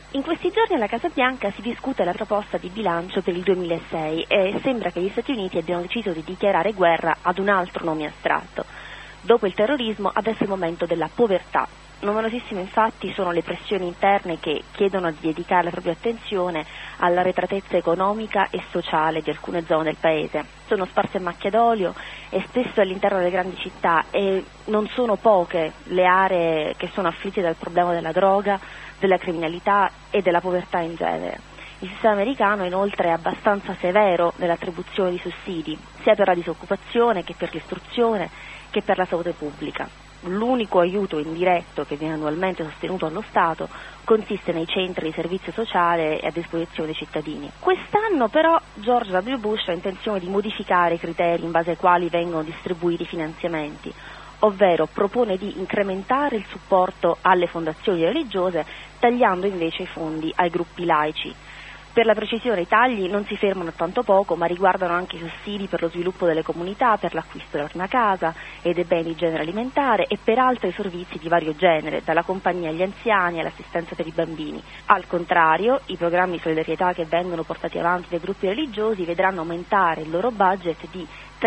In questi giorni alla Casa Bianca si discute la proposta di bilancio per il 2006 e sembra che gli Stati Uniti abbiano deciso di dichiarare guerra ad un altro nome astratto. Dopo il terrorismo, adesso è il momento della povertà. Numerosissime infatti sono le pressioni interne che chiedono di dedicare la propria attenzione all'arretratezza economica e sociale di alcune zone del paese. Sono sparse a macchia d'olio e spesso all'interno delle grandi città e non sono poche le aree che sono afflitte dal problema della droga, della criminalità e della povertà in genere. Il sistema americano inoltre è abbastanza severo nell'attribuzione di sussidi, sia per la disoccupazione che per l'istruzione che per la salute pubblica. L'unico aiuto indiretto che viene annualmente sostenuto dallo Stato consiste nei centri di servizio sociale a disposizione dei cittadini. Quest'anno però George W. Bush ha intenzione di modificare i criteri in base ai quali vengono distribuiti i finanziamenti, ovvero propone di incrementare il supporto alle fondazioni religiose, tagliando invece i fondi ai gruppi laici. Per la precisione i tagli non si fermano a tanto poco, ma riguardano anche i sussidi per lo sviluppo delle comunità, per l'acquisto della prima casa e dei beni di genere alimentare e per altri servizi di vario genere, dalla compagnia agli anziani all'assistenza per i bambini. Al contrario, i programmi di solidarietà che vengono portati avanti dai gruppi religiosi vedranno aumentare il loro budget di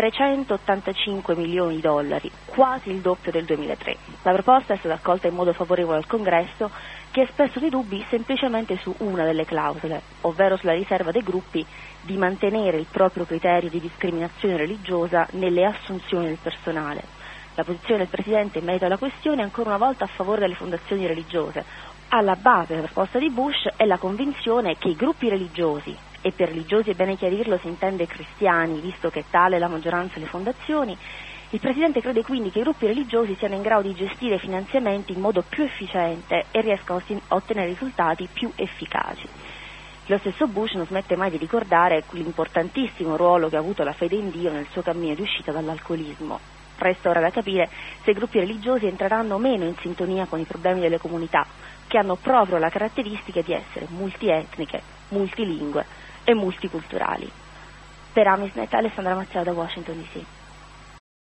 385 milioni di dollari, quasi il doppio del 2003. La proposta è stata accolta in modo favorevole al Congresso, che ha espresso dei dubbi semplicemente su una delle clausole, ovvero sulla riserva dei gruppi di mantenere il proprio criterio di discriminazione religiosa nelle assunzioni del personale. La posizione del Presidente in merito alla questione è ancora una volta a favore delle fondazioni religiose. Alla base della proposta di Bush è la convinzione che i gruppi religiosi, e per religiosi è bene chiarirlo si intende cristiani, visto che tale è la maggioranza delle fondazioni, il Presidente crede quindi che i gruppi religiosi siano in grado di gestire i finanziamenti in modo più efficiente e riescano a ottenere risultati più efficaci. Lo stesso Bush non smette mai di ricordare l'importantissimo ruolo che ha avuto la fede in Dio nel suo cammino di uscita dall'alcolismo. Resta ora da capire se i gruppi religiosi entreranno o meno in sintonia con i problemi delle comunità, che hanno proprio la caratteristica di essere multietniche, multilingue e multiculturali. Per Amisnet, Alessandra Mazzella da Washington DC.